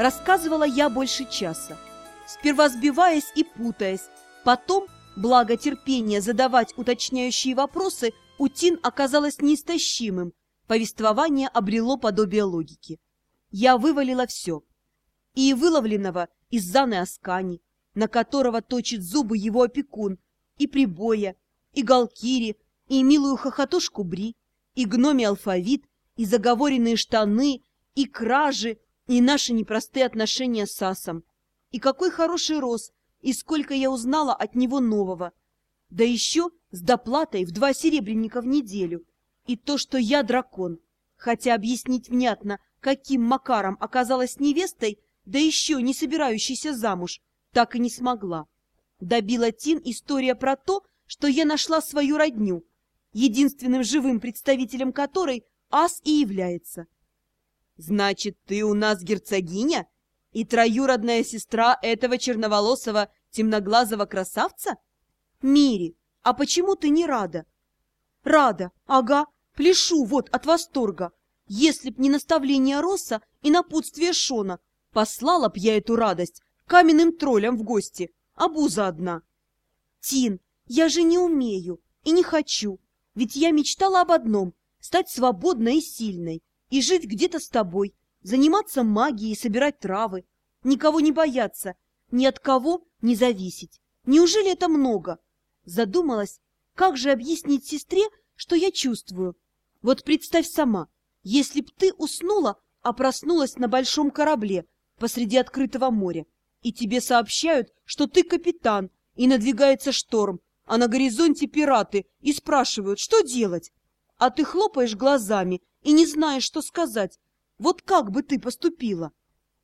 рассказывала я больше часа, сперва сбиваясь и путаясь. Потом, благо терпения задавать уточняющие вопросы, у Тин оказалось неистощимым. Повествование обрело подобие логики. Я вывалила все. И выловленного из Заны Аскани, на которого точит зубы его опекун, и Прибоя, и Галкири, и милую хохотушку Бри, и гномий алфавит, и заговоренные штаны, и кражи, и наши непростые отношения с Асом. И какой хороший Рос, и сколько я узнала от него нового. Да еще с доплатой в 2 серебряника в неделю. И то, что я дракон. Хотя объяснить внятно, каким макаром оказалась невестой, да еще не собирающейся замуж, так и не смогла. Добила Тин история про то, что я нашла свою родню, единственным живым представителем которой Ас и является. «Значит, ты у нас герцогиня и троюродная сестра этого черноволосого темноглазого красавца? Мири, а почему ты не рада?» «Рада, ага, пляшу вот от восторга. Если б не наставление Росса и напутствие Шона, послала б я эту радость каменным троллям в гости, обуза одна». «Тин, я же не умею и не хочу, ведь я мечтала об одном — стать свободной и сильной, и жить где-то с тобой, заниматься магией, собирать травы, никого не бояться, ни от кого не зависеть. Неужели это много?» Задумалась, как же объяснить сестре, что я чувствую. Вот представь сама, если б ты уснула, а проснулась на большом корабле посреди открытого моря, и тебе сообщают, что ты капитан, и надвигается шторм, а на горизонте пираты, и спрашивают, что делать? А ты хлопаешь глазами и не знаешь, что сказать. Вот как бы ты поступила?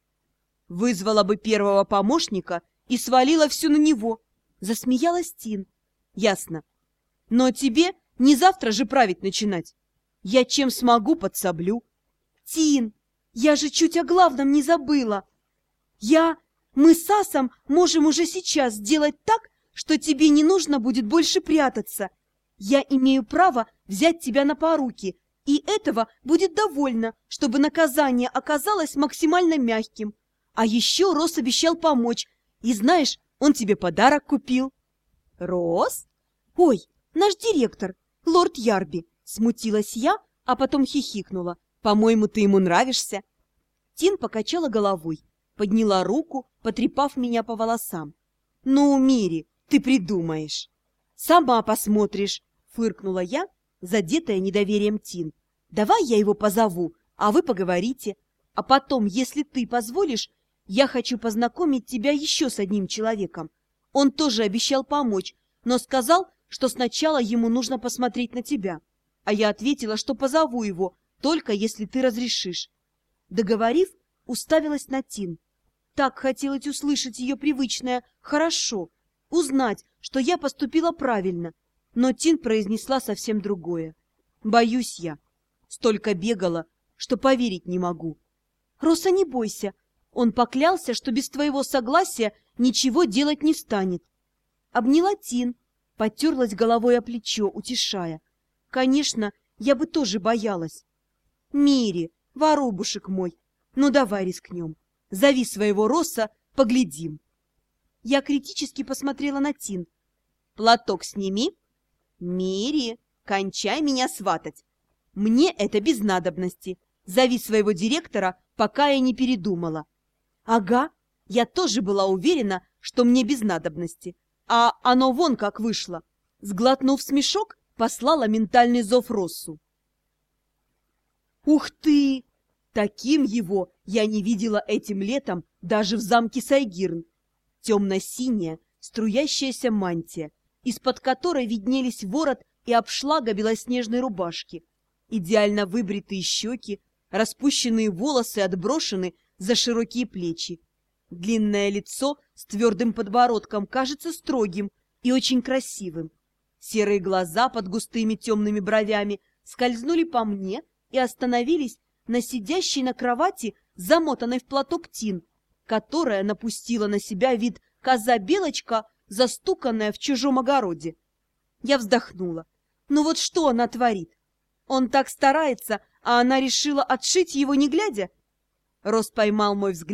Вызвала бы первого помощника и свалила все на него. Засмеялась Тин. Ясно. Но тебе не завтра же править начинать. Я чем смогу, подсоблю. Тин, я же чуть о главном не забыла. Мы с Асом можем уже сейчас сделать так, что тебе не нужно будет больше прятаться. Я имею право взять тебя на поруки, и этого будет довольно, чтобы наказание оказалось максимально мягким. А еще Рос обещал помочь, и знаешь, он тебе подарок купил. Рос? Ой, наш директор, лорд Ярби. Смутилась я, а потом хихикнула. По-моему, ты ему нравишься. Тин покачала головой, подняла руку, потрепав меня по волосам. Ну, Мири, ты придумаешь. Сама посмотришь, фыркнула я, задетая недоверием Тин. Давай я его позову, а вы поговорите. А потом, если ты позволишь, я хочу познакомить тебя еще с одним человеком. Он тоже обещал помочь, но сказал, что сначала ему нужно посмотреть на тебя. А я ответила, что позову его, только если ты разрешишь. Договорив, уставилась на Тин. Так хотелось услышать ее привычное «хорошо», узнать, что я поступила правильно. Но Тин произнесла совсем другое. Боюсь я. Столько бегала, что поверить не могу. Роса, не бойся. Он поклялся, что без твоего согласия ничего делать не станет. Обняла Тин, потерлась головой о плечо, утешая. Конечно, я бы тоже боялась. Мири, воробушек мой, ну давай рискнем. Зови своего Роса, поглядим. Я критически посмотрела на Тин. Платок сними. Мири, кончай меня сватать. Мне это без надобности. Зови своего директора, пока я не передумала. Ага, я тоже была уверена, что мне без надобности. А оно вон как вышло. Сглотнув смешок, послала ментальный зов Россу. Ух ты! Таким его я не видела этим летом даже в замке Сайгирн. Темно-синяя, струящаяся мантия, из-под которой виднелись ворот и обшлага белоснежной рубашки. Идеально выбритые щеки, распущенные волосы отброшены за широкие плечи. Длинное лицо с твердым подбородком кажется строгим и очень красивым. Серые глаза под густыми темными бровями скользнули по мне и остановились на сидящей на кровати, замотанной в платок Тин, которая напустила на себя вид коза-белочка, застуканная в чужом огороде. Я вздохнула. Ну вот что она творит? Он так старается, а она решила отшить его не глядя? Рос поймал мой взгляд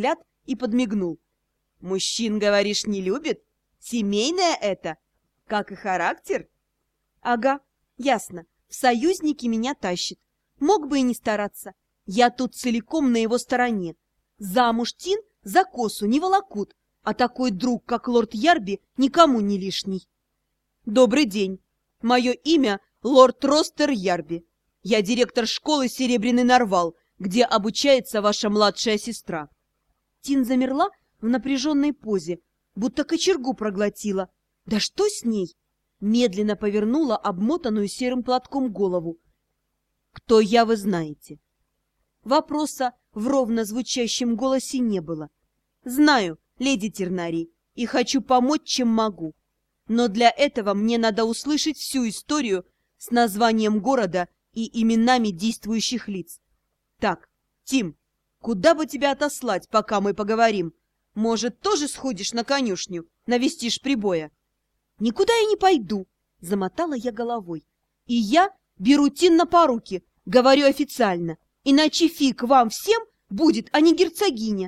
и подмигнул. «Мужчин, говоришь, не любит? Семейное это? Как и характер?» «Ага, ясно. В союзники меня тащит. Мог бы и не стараться. Я тут целиком на его стороне. Замуж Тин за косу не волокут, а такой друг, как лорд Ярби, никому не лишний». «Добрый день. Мое имя лорд Ростер Ярби. Я директор школы «Серебряный Нарвал», где обучается ваша младшая сестра». Тин замерла в напряженной позе, будто кочергу проглотила. Да что с ней? Медленно повернула обмотанную серым платком голову. «Кто я, вы знаете?» Вопроса в ровно звучащем голосе не было. «Знаю, леди Тернарий, и хочу помочь, чем могу. Но для этого мне надо услышать всю историю с названием города и именами действующих лиц. Так, Тим, куда бы тебя отослать, пока мы поговорим? Может, тоже сходишь на конюшню, навестишь прибоя?» «Никуда я не пойду», — замотала я головой. «И я беру Тин на поруки, говорю официально, иначе фиг вам всем будет, а не герцогиня».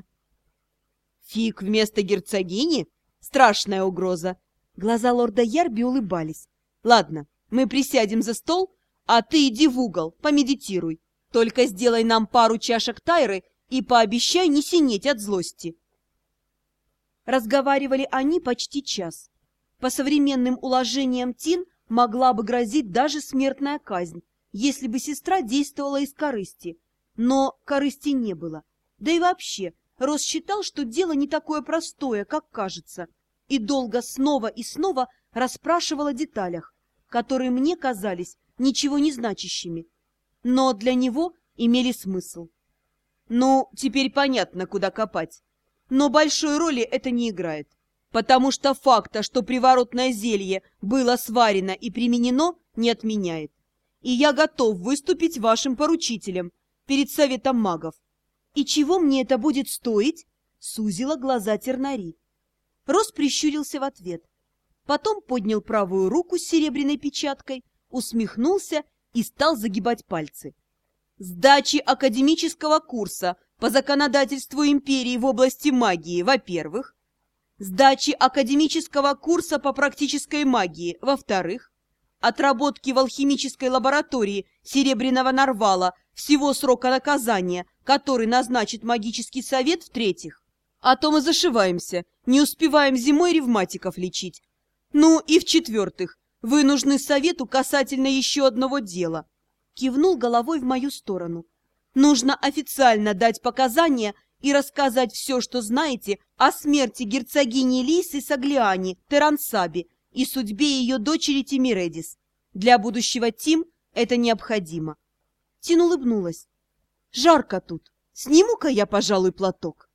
«Фиг вместо герцогини? Страшная угроза!» Глаза лорда Ярби улыбались. «Ладно, мы присядем за стол, а ты иди в угол, помедитируй. Только сделай нам пару чашек тайры и пообещай не синеть от злости». Разговаривали они почти час. По современным уложениям Тин могла бы грозить даже смертная казнь, если бы сестра действовала из корысти. Но корысти не было. Да и вообще, Рос считал, что дело не такое простое, как кажется, и долго снова и снова расспрашивал о деталях, которые мне казались ничего не значащими, но для него имели смысл. Ну, теперь понятно, куда копать. Но большой роли это не играет, потому что факта, что приворотное зелье было сварено и применено, не отменяет. И я готов выступить вашим поручителем перед Советом магов. «И чего мне это будет стоить?» — сузила глаза Тернари. Рос прищурился в ответ. Потом поднял правую руку с серебряной печаткой, усмехнулся и стал загибать пальцы. «Сдачи академического курса по законодательству империи в области магии, во-первых. Сдачи академического курса по практической магии, во-вторых. Отработки в алхимической лаборатории Серебряного Нарвала всего срока наказания, который назначит магический совет, в-третьих. А то мы зашиваемся, не успеваем зимой ревматиков лечить. Ну и в-четвертых, вы нужны совету касательно еще одного дела». Кивнул головой в мою сторону. «Нужно официально дать показания и рассказать все, что знаете о смерти герцогини Лисы Саглиани Терансаби и судьбе ее дочери Тимиредис. Для будущего Тим это необходимо». Тин улыбнулась. «Жарко тут. Сниму-ка я, пожалуй, платок».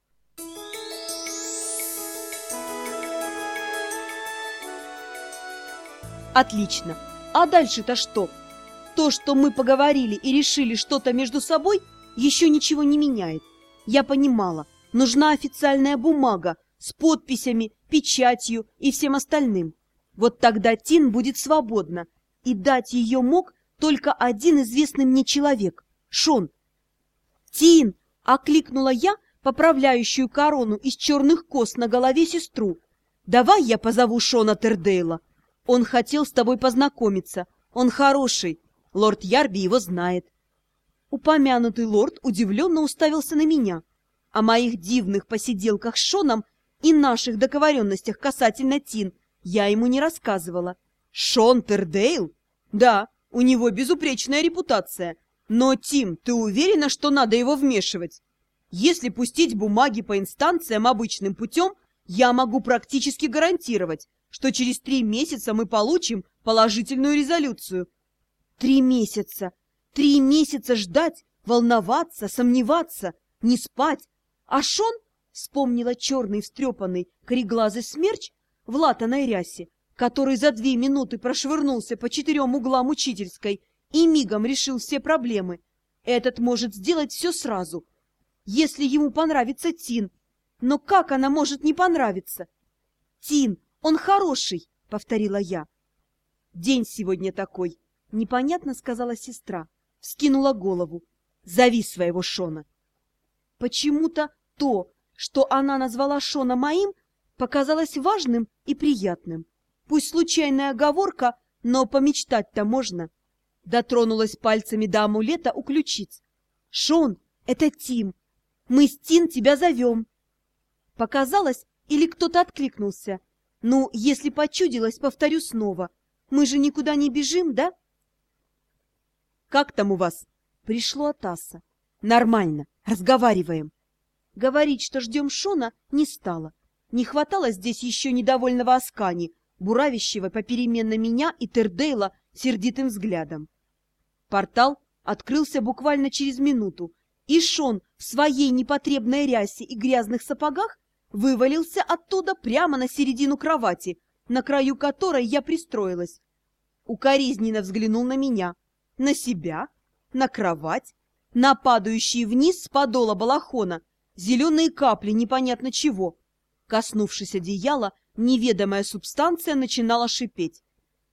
«Отлично. А дальше-то что? То, что мы поговорили и решили что-то между собой, еще ничего не меняет. Я понимала, нужна официальная бумага с подписями, печатью и всем остальным. Вот тогда Тин будет свободна, и дать ее мог только один известный мне человек — Шон». «Тин!» — окликнула я, поправляющую корону из черных кос на голове сестру. «Давай я позову Шона Тердейла. Он хотел с тобой познакомиться. Он хороший. Лорд Ярби его знает». Упомянутый лорд удивленно уставился на меня. О моих дивных посиделках с Шоном и наших договоренностях касательно Тин я ему не рассказывала. «Шон Тердейл? Да, у него безупречная репутация. Но, Тим, ты уверена, что надо его вмешивать? Если пустить бумаги по инстанциям обычным путем, я могу практически гарантировать, что через 3 месяца мы получим положительную резолюцию». 3 месяца! 3 месяца ждать, волноваться, сомневаться, не спать. А Шон, вспомнила черный встрепанный кореглазый смерч в латаной рясе, который за 2 минуты прошвырнулся по 4 углам учительской и мигом решил все проблемы. Этот может сделать все сразу, если ему понравится Тин. Но как она может не понравиться? «Тин, он хороший», — повторила я. «День сегодня такой», — непонятно сказала сестра, вскинула голову. «Зови своего Шона». Почему-то то, что она назвала Шона моим, показалось важным и приятным. Пусть случайная оговорка, но помечтать-то можно. Дотронулась пальцами до амулета у ключиц. «Шон, это Тим. Мы с Тин тебя зовем». Показалось, или кто-то откликнулся. Ну, если почудилось, повторю снова. Мы же никуда не бежим, да? «Как там у вас?» Пришло от Аса. «Нормально, разговариваем». Говорить, что ждем Шона, не стало. Не хватало здесь еще недовольного Аскани, буравящего попеременно меня и Тердейла сердитым взглядом. Портал открылся буквально через минуту, и Шон в своей непотребной рясе и грязных сапогах вывалился оттуда прямо на середину кровати, на краю которой я пристроилась. Укоризненно взглянул на меня, на себя, на кровать, на падающие вниз с подола балахона зеленые капли непонятно чего. Коснувшись одеяла, неведомая субстанция начинала шипеть.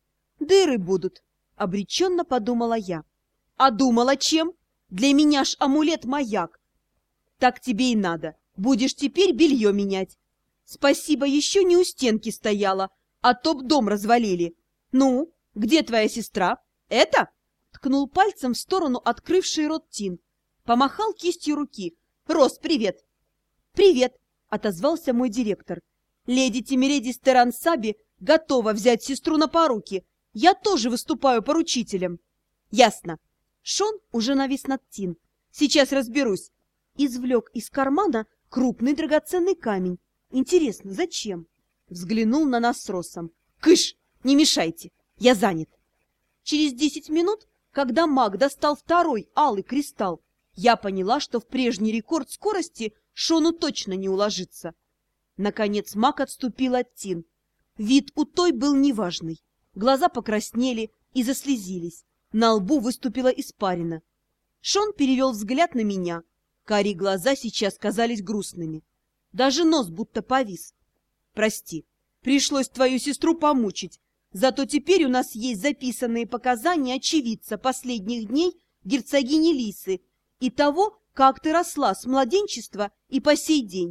«Дыры будут», — обреченно подумала я. «А думала чем? Для меня ж амулет-маяк». «Так тебе и надо. Будешь теперь белье менять. Спасибо, еще не у стенки стояла, а то б дом развалили. Ну, где твоя сестра? Это?» Ткнул пальцем в сторону открывшей рот Тин. Помахал кистью руки. «Рос, привет!» «Привет!» — отозвался мой директор. «Леди Тимиредис Терансаби готова взять сестру на поруки. Я тоже выступаю поручителем». «Ясно». Шон уже навис над Тин. «Сейчас разберусь». Извлек из кармана крупный драгоценный камень. «Интересно, зачем?» Взглянул на нас с Росом. «Кыш! Не мешайте! Я занят!» Через 10 минут, когда маг достал второй алый кристалл, я поняла, что в прежний рекорд скорости Шону точно не уложится. Наконец маг отступил от Тин. Вид у той был неважный. Глаза покраснели и заслезились. На лбу выступила испарина. Шон перевел взгляд на меня. Карие глаза сейчас казались грустными. Даже нос будто повис. «Прости, пришлось твою сестру помучить. Зато теперь у нас есть записанные показания очевидца последних дней герцогини Лисы и того, как ты росла с младенчества и по сей день.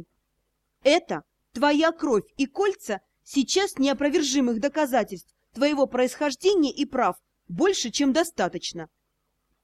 Это твоя кровь и кольца сейчас неопровержимых доказательств твоего происхождения и прав больше, чем достаточно.